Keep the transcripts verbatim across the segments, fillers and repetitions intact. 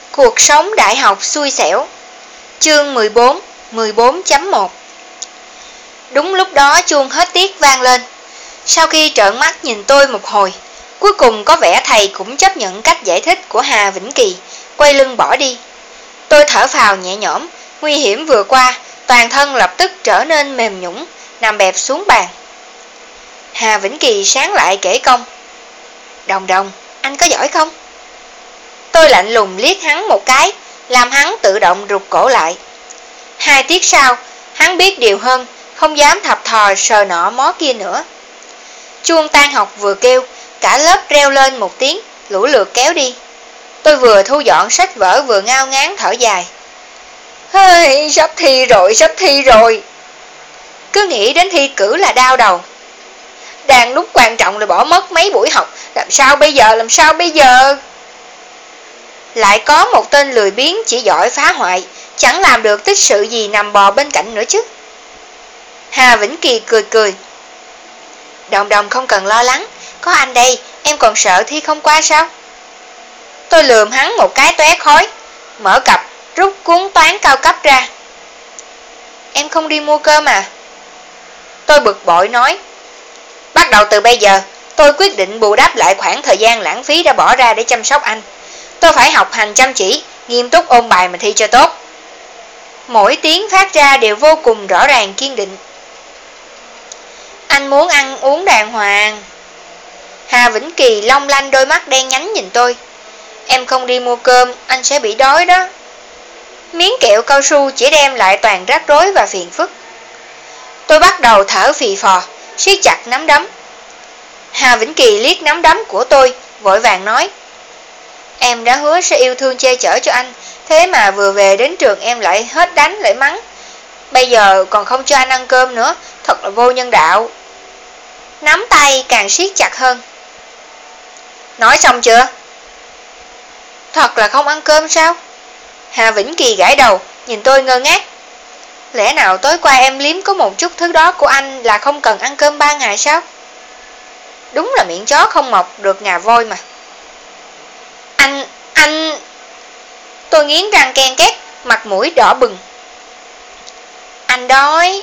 Cuộc sống đại học xui xẻo. Chương mười bốn, mười bốn chấm một. Đúng lúc đó chuông hết tiết vang lên. Sau khi trợn mắt nhìn tôi một hồi, cuối cùng có vẻ thầy cũng chấp nhận cách giải thích của Hà Vĩnh Kỳ, quay lưng bỏ đi. Tôi thở phào nhẹ nhõm, nguy hiểm vừa qua, toàn thân lập tức trở nên mềm nhũn, nằm bẹp xuống bàn. Hà Vĩnh Kỳ sáng lại kể công. Đồng Đồng, anh có giỏi không? Tôi lạnh lùng liếc hắn một cái, làm hắn tự động rụt cổ lại. Hai tiết sau, hắn biết điều hơn, không dám thập thò sờ nọ mó kia nữa. Chuông tan học vừa kêu, cả lớp reo lên một tiếng, lũ lượt kéo đi. Tôi vừa thu dọn sách vở vừa ngao ngán thở dài. Hơi, sắp thi rồi, sắp thi rồi. Cứ nghĩ đến thi cử là đau đầu. Đang lúc quan trọng là bỏ mất mấy buổi học, làm sao bây giờ, làm sao bây giờ? Lại có một tên lười biếng chỉ giỏi phá hoại, chẳng làm được tích sự gì nằm bò bên cạnh nữa chứ. Hà Vĩnh Kỳ cười cười. Đồng Đồng không cần lo lắng, có anh đây, em còn sợ thi không qua sao? Tôi lườm hắn một cái tóe khói, mở cặp, rút cuốn toán cao cấp ra. Em không đi mua cơm à? Tôi bực bội nói. Bắt đầu từ bây giờ, tôi quyết định bù đắp lại khoảng thời gian lãng phí đã bỏ ra để chăm sóc anh. Tôi phải học hành chăm chỉ, nghiêm túc ôn bài mà thi cho tốt. Mỗi tiếng phát ra đều vô cùng rõ ràng kiên định. Anh muốn ăn uống đàng hoàng. Hà Vĩnh Kỳ long lanh đôi mắt đen nhánh nhìn tôi. Em không đi mua cơm, anh sẽ bị đói đó. Miếng kẹo cao su chỉ đem lại toàn rắc rối và phiền phức. Tôi bắt đầu thở phì phò, siết chặt nắm đấm. Hà Vĩnh Kỳ liếc nắm đấm của tôi, vội vàng nói. Em đã hứa sẽ yêu thương che chở cho anh, thế mà vừa về đến trường em lại hết đánh lại mắng. Bây giờ còn không cho anh ăn cơm nữa, thật là vô nhân đạo. Nắm tay càng siết chặt hơn. Nói xong chưa? Thật là không ăn cơm sao? Hà Vĩnh Kỳ gãi đầu, nhìn tôi ngơ ngác. Lẽ nào tối qua em liếm có một chút thứ đó của anh là không cần ăn cơm ba ngày sao? Đúng là miệng chó không mọc được ngà voi mà. Anh, anh... Tôi nghiến răng ken két, mặt mũi đỏ bừng. Anh đói.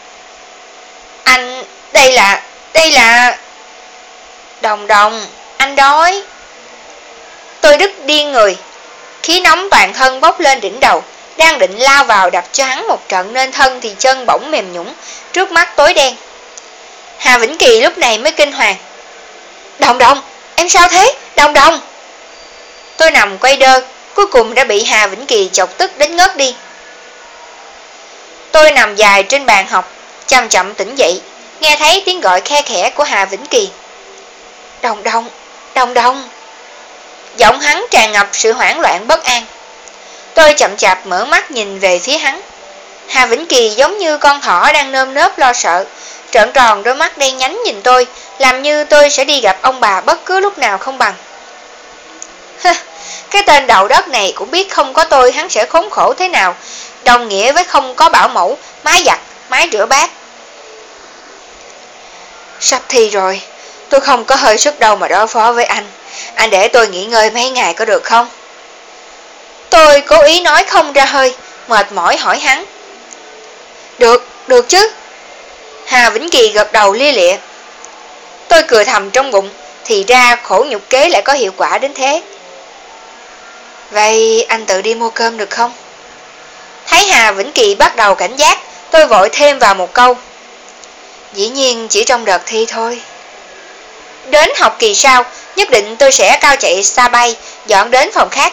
Anh, đây là, đây là... Đồng Đồng, anh đói. Tôi đứt điên người. Khí nóng toàn thân bốc lên đỉnh đầu, đang định lao vào đập cho hắn một trận nên thân thì chân bỗng mềm nhũn, trước mắt tối đen. Hà Vĩnh Kỳ lúc này mới kinh hoàng. Đồng Đồng, em sao thế? Đồng Đồng. Tôi nằm quay đơ, cuối cùng đã bị Hà Vĩnh Kỳ chọc tức đến ngất đi. Tôi nằm dài trên bàn học, chậm chậm tỉnh dậy, nghe thấy tiếng gọi khe khẽ của Hà Vĩnh Kỳ. Đồng Đồng, Đồng Đồng. Giọng hắn tràn ngập sự hoảng loạn bất an. Tôi chậm chạp mở mắt nhìn về phía hắn. Hà Vĩnh Kỳ giống như con thỏ đang nơm nớp lo sợ, trợn tròn đôi mắt đen nhánh nhìn tôi, làm như tôi sẽ đi gặp ông bà bất cứ lúc nào không bằng. Cái tên đầu đất này cũng biết không có tôi hắn sẽ khốn khổ thế nào, đồng nghĩa với không có bảo mẫu, máy giặt, máy rửa bát. Sắp thi rồi, tôi không có hơi sức đâu mà đối phó với anh. Anh để tôi nghỉ ngơi mấy ngày có được không? Tôi cố ý nói không ra hơi, mệt mỏi hỏi hắn. Được, được chứ. Hà Vĩnh Kỳ gật đầu lia lịa. Tôi cười thầm trong bụng, thì ra khổ nhục kế lại có hiệu quả đến thế. Vậy anh tự đi mua cơm được không? Thấy Hà Vĩnh Kỳ bắt đầu cảnh giác, tôi vội thêm vào một câu. Dĩ nhiên chỉ trong đợt thi thôi. Đến học kỳ sau, nhất định tôi sẽ cao chạy xa bay, dọn đến phòng khác.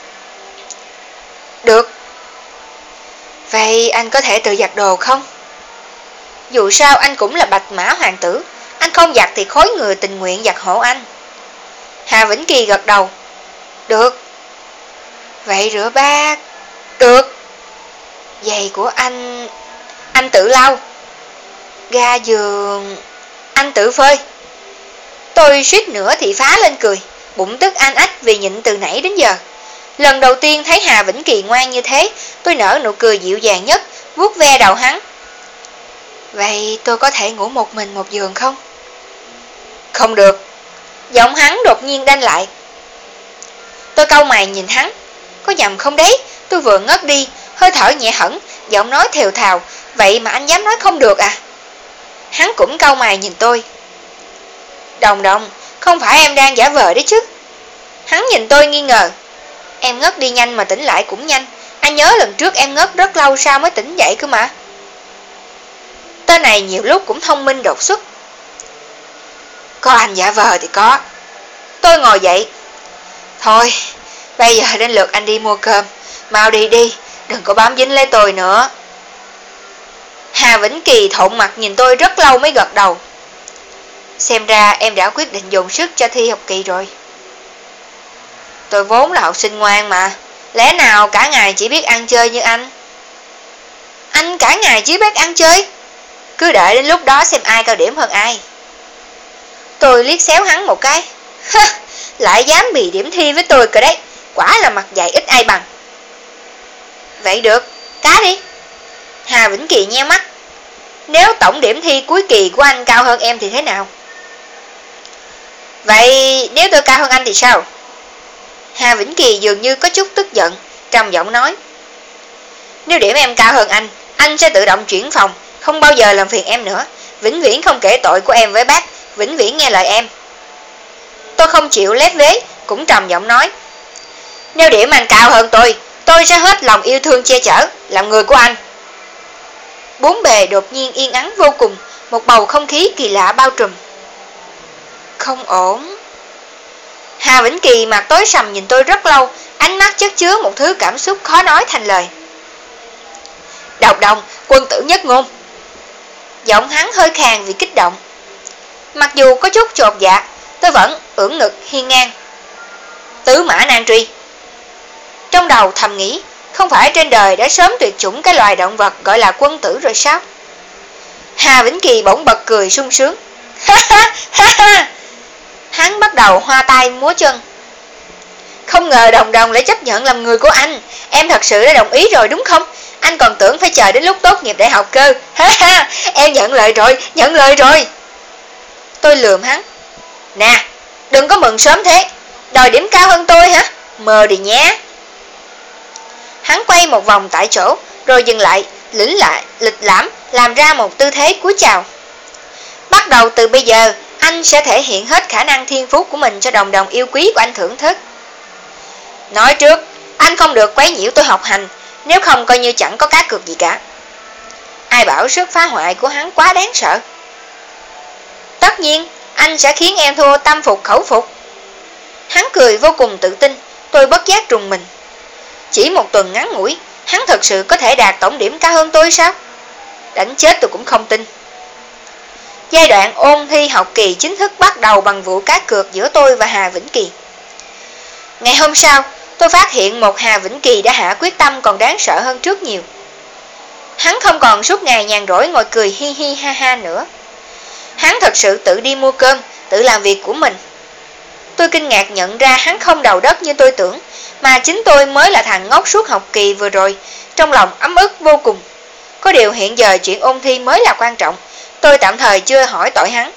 Được. Vậy anh có thể tự giặt đồ không? Dù sao anh cũng là bạch mã hoàng tử, anh không giặt thì khối người tình nguyện giặt hộ anh. Hà Vĩnh Kỳ gật đầu. Được. Vậy rửa bát? Được. Giày của anh... Anh tự lau. Ga giường... Anh tự phơi. Tôi suýt nữa thì phá lên cười, bụng tức an ách vì nhịn từ nãy đến giờ. Lần đầu tiên thấy Hà Vĩnh Kỳ ngoan như thế, tôi nở nụ cười dịu dàng nhất, vuốt ve đầu hắn. Vậy tôi có thể ngủ một mình một giường không? Không được. Giọng hắn đột nhiên đanh lại. Tôi cau mày nhìn hắn. Có nhầm không đấy? Tôi vừa ngất đi, hơi thở nhẹ hẳn, giọng nói thều thào, vậy mà anh dám nói không được à? Hắn cũng cau mày nhìn tôi. Đồng Đồng, không phải em đang giả vờ đấy chứ? Hắn nhìn tôi nghi ngờ. Em ngất đi nhanh mà tỉnh lại cũng nhanh. Anh nhớ lần trước em ngất rất lâu sau mới tỉnh dậy cơ mà. Tên này nhiều lúc cũng thông minh đột xuất. Có anh giả vờ thì có. Tôi ngồi dậy. Thôi, bây giờ đến lượt anh đi mua cơm. Mau đi đi, đừng có bám dính lấy tôi nữa. Hà Vĩnh Kỳ thộn mặt nhìn tôi rất lâu mới gật đầu. Xem ra em đã quyết định dồn sức cho thi học kỳ rồi. Tôi vốn là học sinh ngoan mà. Lẽ nào cả ngày chỉ biết ăn chơi như anh? Anh cả ngày chỉ biết ăn chơi? Cứ đợi đến lúc đó xem ai cao điểm hơn ai. Tôi liếc xéo hắn một cái. Lại dám bì điểm thi với tôi cơ đấy. Quả là mặt dày ít ai bằng. Vậy được, cá đi. Hà Vĩnh Kỳ nheo mắt. Nếu tổng điểm thi cuối kỳ của anh cao hơn em thì thế nào? Vậy nếu tôi cao hơn anh thì sao? Hà Vĩnh Kỳ dường như có chút tức giận, trầm giọng nói. Nếu điểm em cao hơn anh, anh sẽ tự động chuyển phòng, không bao giờ làm phiền em nữa. Vĩnh viễn không kể tội của em với bác, vĩnh viễn nghe lời em. Tôi không chịu lép vế, cũng trầm giọng nói. Nếu điểm anh cao hơn tôi, tôi sẽ hết lòng yêu thương che chở, làm người của anh. Bốn bề đột nhiên yên ắng vô cùng, một bầu không khí kỳ lạ bao trùm. Không ổn. Hà Vĩnh Kỳ mặt tối sầm nhìn tôi rất lâu, ánh mắt chất chứa một thứ cảm xúc khó nói thành lời. Độc Đồng, quân tử nhất ngôn. Giọng hắn hơi khàn vì kích động. Mặc dù có chút chột dạ, tôi vẫn ưỡn ngực hiên ngang. Tứ mã nan truy. Trong đầu thầm nghĩ, không phải trên đời đã sớm tuyệt chủng cái loài động vật gọi là quân tử rồi sao? Hà Vĩnh Kỳ bỗng bật cười sung sướng. Ha ha ha ha. Hắn bắt đầu hoa tay múa chân. Không ngờ Đồng Đồng lại chấp nhận làm người của anh. Em thật sự đã đồng ý rồi đúng không? Anh còn tưởng phải chờ đến lúc tốt nghiệp đại học cơ. Ha ha, em nhận lời rồi, nhận lời rồi. Tôi lườm hắn. Nè, đừng có mừng sớm thế. Đòi điểm cao hơn tôi hả? Mơ đi nhé. Hắn quay một vòng tại chỗ, rồi dừng lại, lĩnh lại, lịch lãm, làm ra một tư thế cúi chào. Bắt đầu từ bây giờ, anh sẽ thể hiện hết khả năng thiên phú của mình cho Đồng Đồng yêu quý của anh thưởng thức. Nói trước, anh không được quấy nhiễu tôi học hành, nếu không coi như chẳng có cá cược gì cả. Ai bảo sức phá hoại của hắn quá đáng sợ. Tất nhiên, anh sẽ khiến em thua tâm phục khẩu phục. Hắn cười vô cùng tự tin, tôi bất giác trùng mình. Chỉ một tuần ngắn ngủi, hắn thật sự có thể đạt tổng điểm cao hơn tôi sao? Đánh chết tôi cũng không tin. Giai đoạn ôn thi học kỳ chính thức bắt đầu bằng vụ cá cược giữa tôi và Hà Vĩnh Kỳ. Ngày hôm sau, tôi phát hiện một Hà Vĩnh Kỳ đã hạ quyết tâm còn đáng sợ hơn trước nhiều. Hắn không còn suốt ngày nhàn rỗi ngồi cười hi hi ha ha nữa. Hắn thật sự tự đi mua cơm, tự làm việc của mình. Tôi kinh ngạc nhận ra hắn không đầu đất như tôi tưởng, mà chính tôi mới là thằng ngốc suốt học kỳ vừa rồi, trong lòng ấm ức vô cùng. Có điều hiện giờ chuyện ôn thi mới là quan trọng, tôi tạm thời chưa hỏi tội hắn.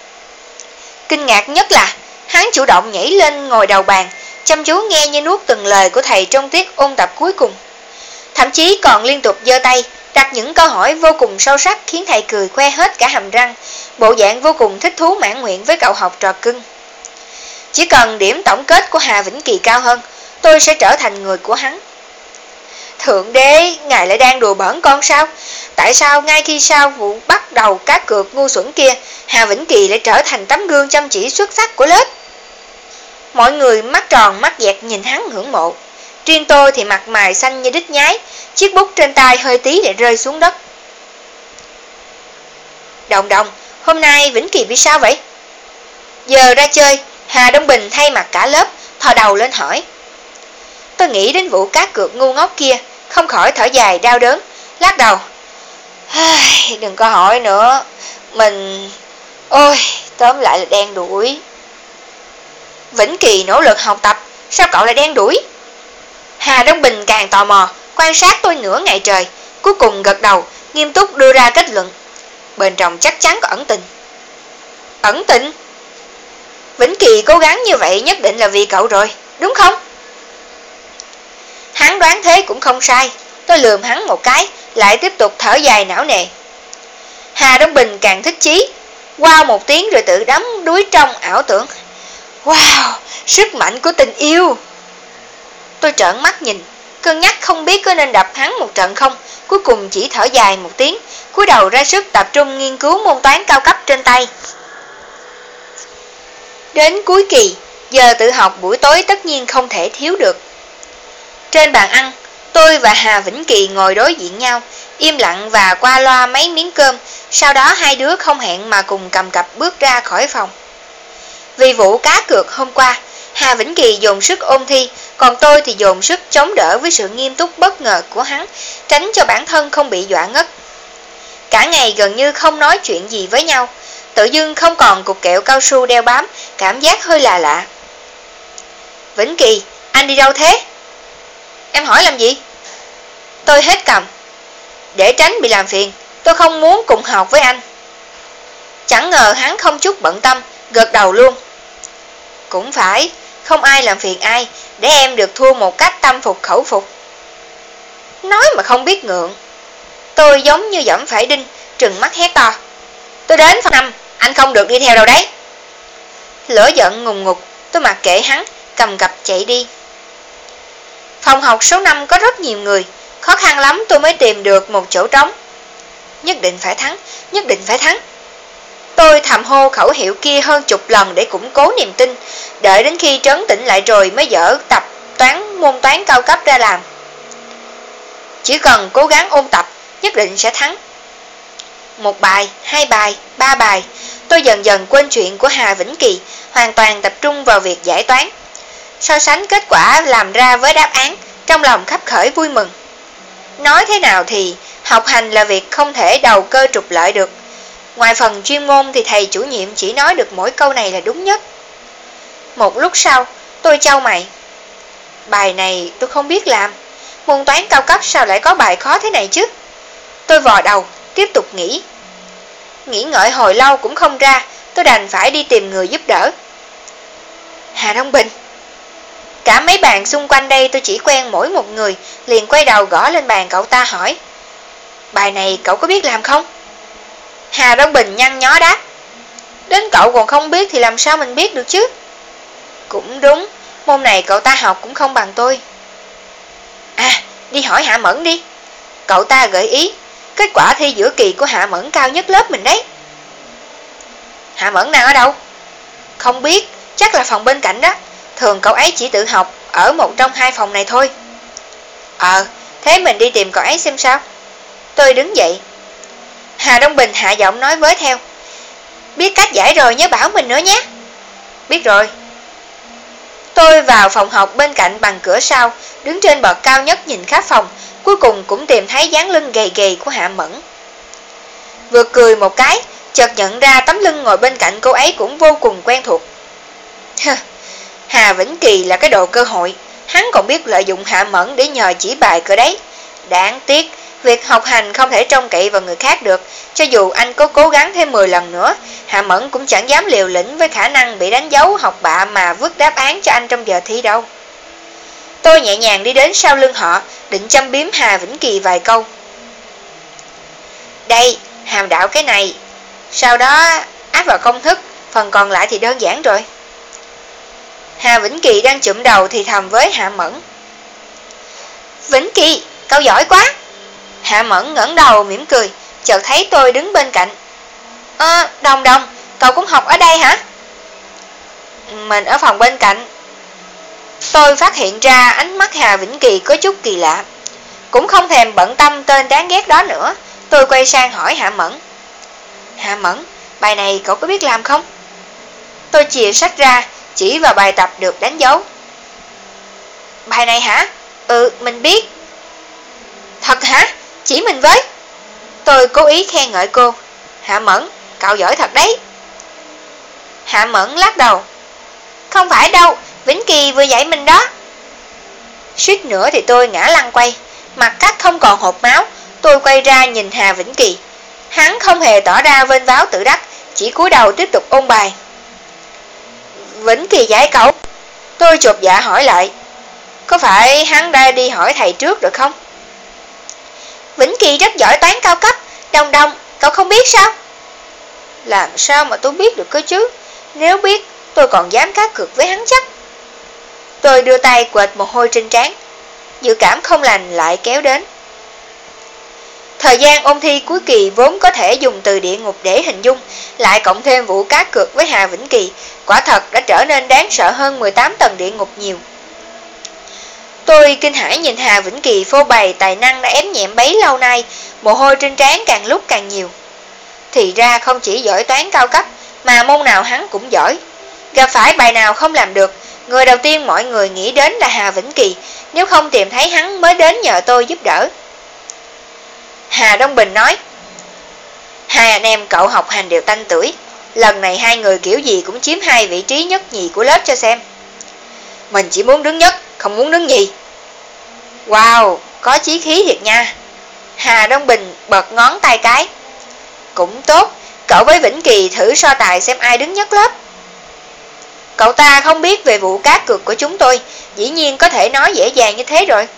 Kinh ngạc nhất là hắn chủ động nhảy lên ngồi đầu bàn, chăm chú nghe như nuốt từng lời của thầy trong tiết ôn tập cuối cùng. Thậm chí còn liên tục giơ tay, đặt những câu hỏi vô cùng sâu sắc khiến thầy cười khoe hết cả hàm răng, bộ dạng vô cùng thích thú mãn nguyện với cậu học trò cưng. Chỉ cần điểm tổng kết của Hà Vĩnh Kỳ cao hơn, tôi sẽ trở thành người của hắn. Thượng đế, ngài lại đang đùa bỡn con sao? Tại sao ngay khi sau vụ bắt đầu cá cược ngu xuẩn kia, Hà Vĩnh Kỳ lại trở thành tấm gương chăm chỉ xuất sắc của lớp? Mọi người mắt tròn mắt dẹt nhìn hắn ngưỡng mộ. Riêng tôi thì mặt mày xanh như đít nhái, chiếc bút trên tay hơi tí lại rơi xuống đất. Đồng Đồng, hôm nay Vĩnh Kỳ bị sao vậy? Giờ ra chơi, Hà Đông Bình thay mặt cả lớp, thò đầu lên hỏi. Tôi nghĩ đến vụ cá cược ngu ngốc kia, không khỏi thở dài đau đớn, lắc đầu. Đừng có hỏi nữa, mình... Ôi, tóm lại là đen đuổi. Vĩnh Kỳ nỗ lực học tập, sao cậu lại đen đuổi? Hà Đông Bình càng tò mò, quan sát tôi nửa ngày trời, cuối cùng gật đầu, nghiêm túc đưa ra kết luận. Bên trong chắc chắn có ẩn tình. Ẩn tình? Vĩnh Kỳ cố gắng như vậy nhất định là vì cậu rồi, đúng không? Hắn đoán thế cũng không sai. Tôi lườm hắn một cái, lại tiếp tục thở dài não nề. Hà Đông Bình càng thích chí, wow một tiếng rồi tự đắm đuối trong ảo tưởng. Wow, sức mạnh của tình yêu. Tôi trợn mắt nhìn, cân nhắc không biết có nên đập hắn một trận không, cuối cùng chỉ thở dài một tiếng, cúi đầu ra sức tập trung nghiên cứu môn toán cao cấp trên tay. Đến cuối kỳ, giờ tự học buổi tối tất nhiên không thể thiếu được. Trên bàn ăn, tôi và Hà Vĩnh Kỳ ngồi đối diện nhau, im lặng và qua loa mấy miếng cơm, sau đó hai đứa không hẹn mà cùng cầm cặp bước ra khỏi phòng. Vì vụ cá cược hôm qua, Hà Vĩnh Kỳ dồn sức ôn thi, còn tôi thì dồn sức chống đỡ với sự nghiêm túc bất ngờ của hắn, tránh cho bản thân không bị dọa ngất. Cả ngày gần như không nói chuyện gì với nhau, tự dưng không còn cục kẹo cao su đeo bám, cảm giác hơi lạ lạ. Vĩnh Kỳ, anh đi đâu thế? Em hỏi làm gì? Tôi hết cầm. Để tránh bị làm phiền, tôi không muốn cùng học với anh. Chẳng ngờ hắn không chút bận tâm, gật đầu luôn. Cũng phải, không ai làm phiền ai, để em được thua một cách tâm phục khẩu phục. Nói mà không biết ngượng. Tôi giống như dẫm phải đinh, trừng mắt hét to. Tôi đến phòng năm, anh không được đi theo đâu đấy. Lửa giận ngùng ngục, tôi mặc kệ hắn, cầm cặp chạy đi. Phòng học số năm có rất nhiều người, khó khăn lắm tôi mới tìm được một chỗ trống. Nhất định phải thắng, nhất định phải thắng. Tôi thầm hô khẩu hiệu kia hơn chục lần để củng cố niềm tin, đợi đến khi trấn tĩnh lại rồi mới dở tập toán môn toán cao cấp ra làm. Chỉ cần cố gắng ôn tập, nhất định sẽ thắng. Một bài, hai bài, ba bài, tôi dần dần quên chuyện của Hà Vĩnh Kỳ, hoàn toàn tập trung vào việc giải toán. So sánh kết quả làm ra với đáp án, trong lòng khắp khởi vui mừng. Nói thế nào thì học hành là việc không thể đầu cơ trục lợi được. Ngoài phần chuyên môn thì thầy chủ nhiệm chỉ nói được mỗi câu này là đúng nhất. Một lúc sau, tôi chau mày. Bài này tôi không biết làm. Môn toán cao cấp sao lại có bài khó thế này chứ? Tôi vò đầu, tiếp tục nghĩ. Nghĩ ngợi hồi lâu cũng không ra, tôi đành phải đi tìm người giúp đỡ. Hà Đông Bình. Cả mấy bàn xung quanh đây tôi chỉ quen mỗi một người, liền quay đầu gõ lên bàn cậu ta hỏi. Bài này cậu có biết làm không? Hà Đông Bình nhăn nhó đáp. Đến cậu còn không biết thì làm sao mình biết được chứ? Cũng đúng, môn này cậu ta học cũng không bằng tôi. À, đi hỏi Hạ Mẫn đi. Cậu ta gợi ý, kết quả thi giữa kỳ của Hạ Mẫn cao nhất lớp mình đấy. Hạ Mẫn đang ở đâu? Không biết, chắc là phòng bên cạnh đó. Thường cậu ấy chỉ tự học ở một trong hai phòng này thôi. Ờ, thế mình đi tìm cậu ấy xem sao. Tôi đứng dậy. Hà Đông Bình hạ giọng nói với theo. Biết cách giải rồi nhớ bảo mình nữa nhé. Biết rồi. Tôi vào phòng học bên cạnh bằng cửa sau, đứng trên bậc cao nhất nhìn khắp phòng, cuối cùng cũng tìm thấy dáng lưng gầy gầy của Hạ Mẫn. Vừa cười một cái, chợt nhận ra tấm lưng ngồi bên cạnh cô ấy cũng vô cùng quen thuộc. Hà Vĩnh Kỳ là cái đồ cơ hội, hắn còn biết lợi dụng Hạ Mẫn để nhờ chỉ bài cơ đấy. Đáng tiếc, việc học hành không thể trông cậy vào người khác được, cho dù anh có cố gắng thêm mười lần nữa, Hạ Mẫn cũng chẳng dám liều lĩnh với khả năng bị đánh dấu học bạ mà vứt đáp án cho anh trong giờ thi đâu. Tôi nhẹ nhàng đi đến sau lưng họ, định châm biếm Hà Vĩnh Kỳ vài câu. Đây, hàm đạo cái này, sau đó áp vào công thức, phần còn lại thì đơn giản rồi. Hà Vĩnh Kỳ đang chụm đầu thì thầm với Hạ Mẫn. Vĩnh Kỳ, cậu giỏi quá. Hạ Mẫn ngẩng đầu mỉm cười, chợt thấy tôi đứng bên cạnh. Ơ, Đồng Đồng, cậu cũng học ở đây hả? Mình ở phòng bên cạnh. Tôi phát hiện ra ánh mắt Hà Vĩnh Kỳ có chút kỳ lạ. Cũng không thèm bận tâm tên đáng ghét đó nữa, tôi quay sang hỏi Hạ Mẫn. Hạ Mẫn, bài này cậu có biết làm không? Tôi chìa sách ra, chỉ vào bài tập được đánh dấu. Bài này hả? Ừ, mình biết. Thật hả? Chỉ mình với. Tôi cố ý khen ngợi cô. Hạ Mẫn, cậu giỏi thật đấy. Hạ Mẫn lắc đầu. Không phải đâu, Vĩnh Kỳ vừa dạy mình đó. Suýt nữa thì tôi ngã lăn quay, mặt cắt không còn hột máu. Tôi quay ra nhìn Hà Vĩnh Kỳ. Hắn không hề tỏ ra vênh váo tự đắc, chỉ cúi đầu tiếp tục ôn bài. Vĩnh Kỳ dạy cậu? Tôi chột dạ hỏi lại. Có phải hắn đã đi hỏi thầy trước rồi không? Vĩnh Kỳ rất giỏi toán cao cấp. Đồng Đồng, cậu không biết sao? Làm sao mà tôi biết được cơ chứ? Nếu biết, tôi còn dám cá cược với hắn chắc. Tôi đưa tay quệt mồ hôi trên trán. Dự cảm không lành lại kéo đến. Thời gian ôn thi cuối kỳ vốn có thể dùng từ địa ngục để hình dung, lại cộng thêm vụ cá cược với Hà Vĩnh Kỳ, quả thật đã trở nên đáng sợ hơn mười tám tầng địa ngục nhiều. Tôi kinh hãi nhìn Hà Vĩnh Kỳ phô bày tài năng đã ém nhẹm bấy lâu nay, mồ hôi trên trán càng lúc càng nhiều. Thì ra không chỉ giỏi toán cao cấp, mà môn nào hắn cũng giỏi. Gặp phải bài nào không làm được, người đầu tiên mọi người nghĩ đến là Hà Vĩnh Kỳ, nếu không tìm thấy hắn mới đến nhờ tôi giúp đỡ. Hà Đông Bình nói, hai anh em cậu học hành đều tanh tuổi, lần này hai người kiểu gì cũng chiếm hai vị trí nhất nhì của lớp cho xem. Mình chỉ muốn đứng nhất, không muốn đứng nhì. Wow, có chí khí thiệt nha. Hà Đông Bình bật ngón tay cái. Cũng tốt, cậu với Vĩnh Kỳ thử so tài xem ai đứng nhất lớp. Cậu ta không biết về vụ cá cược của chúng tôi, dĩ nhiên có thể nói dễ dàng như thế rồi.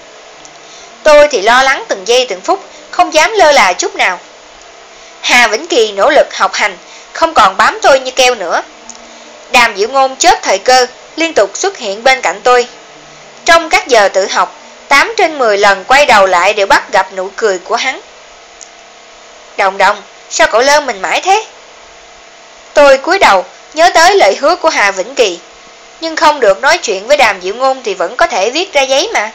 Tôi thì lo lắng từng giây từng phút, không dám lơ là chút nào. Hà Vĩnh Kỳ nỗ lực học hành, không còn bám tôi như keo nữa. Đàm Diệu Ngôn chớp thời cơ, liên tục xuất hiện bên cạnh tôi. Trong các giờ tự học, tám trên mười lần quay đầu lại đều bắt gặp nụ cười của hắn. Đồng Đồng, sao cậu lơ mình mãi thế? Tôi cúi đầu, nhớ tới lời hứa của Hà Vĩnh Kỳ, nhưng không được nói chuyện với Đàm Diệu Ngôn thì vẫn có thể viết ra giấy mà.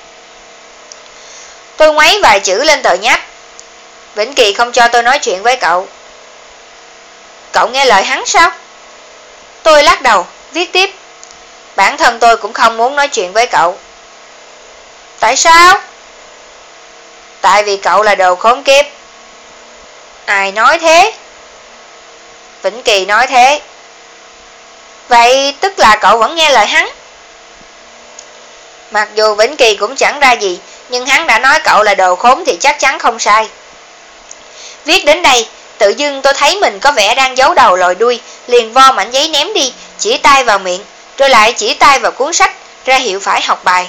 Tôi ngoáy vài chữ lên tờ nháp. Vĩnh Kỳ không cho tôi nói chuyện với cậu. Cậu nghe lời hắn sao? Tôi lắc đầu, viết tiếp. Bản thân tôi cũng không muốn nói chuyện với cậu. Tại sao? Tại vì cậu là đồ khốn kiếp. Ai nói thế? Vĩnh Kỳ nói thế. Vậy tức là cậu vẫn nghe lời hắn? Mặc dù Vĩnh Kỳ cũng chẳng ra gì, nhưng hắn đã nói cậu là đồ khốn thì chắc chắn không sai. Viết đến đây, tự dưng tôi thấy mình có vẻ đang giấu đầu lòi đuôi, liền vo mảnh giấy ném đi, chỉ tay vào miệng, rồi lại chỉ tay vào cuốn sách, ra hiệu phải học bài.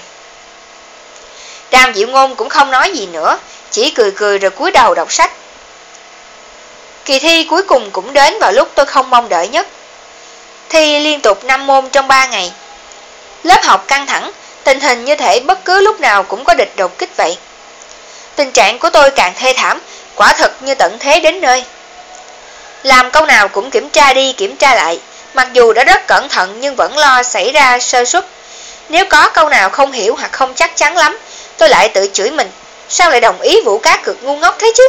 Đàm Diệu Ngôn cũng không nói gì nữa, chỉ cười cười rồi cúi đầu đọc sách. Kỳ thi cuối cùng cũng đến vào lúc tôi không mong đợi nhất. Thi liên tục năm môn trong ba ngày. Lớp học căng thẳng, tình hình như thể bất cứ lúc nào cũng có địch đột kích vậy. Tình trạng của tôi càng thê thảm, quả thật như tận thế đến nơi. Làm câu nào cũng kiểm tra đi kiểm tra lại, mặc dù đã rất cẩn thận nhưng vẫn lo xảy ra sơ suất. Nếu có câu nào không hiểu hoặc không chắc chắn lắm, tôi lại tự chửi mình, sao lại đồng ý vụ cá cược ngu ngốc thế chứ?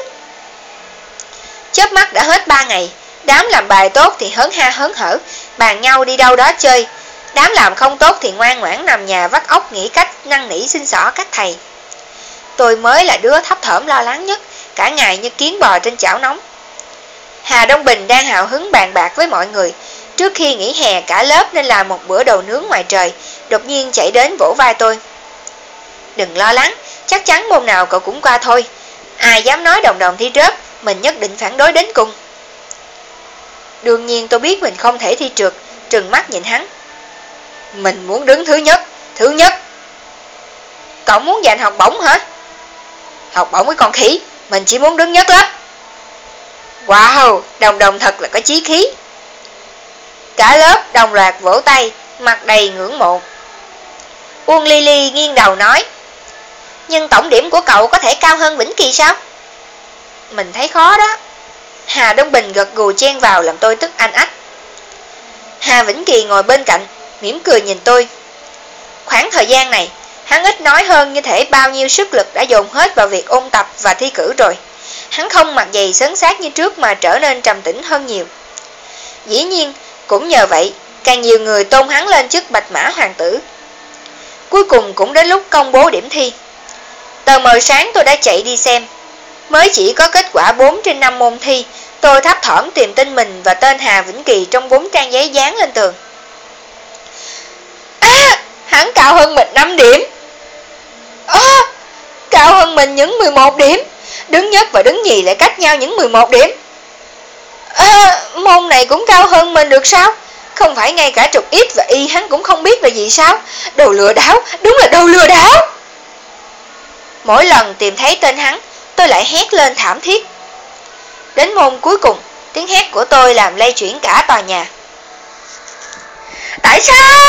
Chớp mắt đã hết ba ngày, đám làm bài tốt thì hớn ha hớn hở, bàn nhau đi đâu đó chơi. Đám làm không tốt thì ngoan ngoãn nằm nhà vắt óc nghĩ cách năn nỉ xin xỏ các thầy. Tôi mới là đứa thấp thỏm lo lắng nhất, cả ngày như kiến bò trên chảo nóng. Hà Đông Bình đang hào hứng bàn bạc với mọi người. Trước khi nghỉ hè cả lớp nên làm một bữa đồ nướng ngoài trời, đột nhiên chạy đến vỗ vai tôi. Đừng lo lắng, chắc chắn môn nào cậu cũng qua thôi. Ai dám nói Đồng Đồng thi rớt, mình nhất định phản đối đến cùng. Đương nhiên tôi biết mình không thể thi trượt, trừng mắt nhìn hắn. Mình muốn đứng thứ nhất, thứ nhất. Cậu muốn giành học bổng hả? Học bổng với con khỉ, mình chỉ muốn đứng nhất lớp. Wow, Đồng Đồng thật là có chí khí. Cả lớp đồng loạt vỗ tay, mặt đầy ngưỡng mộ. Uông Ly Ly nghiêng đầu nói, nhưng tổng điểm của cậu có thể cao hơn Vĩnh Kỳ sao? Mình thấy khó đó. Hà Đông Bình gật gù chen vào làm tôi tức anh ách. Hà Vĩnh Kỳ ngồi bên cạnh, mỉm cười nhìn tôi. Khoảng thời gian này, hắn ít nói hơn, như thể bao nhiêu sức lực đã dồn hết vào việc ôn tập và thi cử rồi. Hắn không mặt dày sấn sát như trước mà trở nên trầm tĩnh hơn nhiều. Dĩ nhiên, cũng nhờ vậy, càng nhiều người tôn hắn lên chức bạch mã hoàng tử. Cuối cùng cũng đến lúc công bố điểm thi. Tờ mờ sáng tôi đã chạy đi xem. Mới chỉ có kết quả bốn trên năm môn thi, tôi thấp thỏm tìm tên mình và tên Hà Vĩnh Kỳ trong bốn trang giấy dán lên tường. À, hắn cao hơn mình năm điểm. À, cao hơn mình những mười một điểm. Đứng nhất và đứng nhì lại cách nhau những mười một điểm. À, môn này cũng cao hơn mình được sao? Không phải ngay cả trục X và Y hắn cũng không biết là gì sao? Đồ lừa đảo, đúng là đồ lừa đảo. Mỗi lần tìm thấy tên hắn, tôi lại hét lên thảm thiết. Đến môn cuối cùng, tiếng hét của tôi làm lay chuyển cả tòa nhà. Tại sao?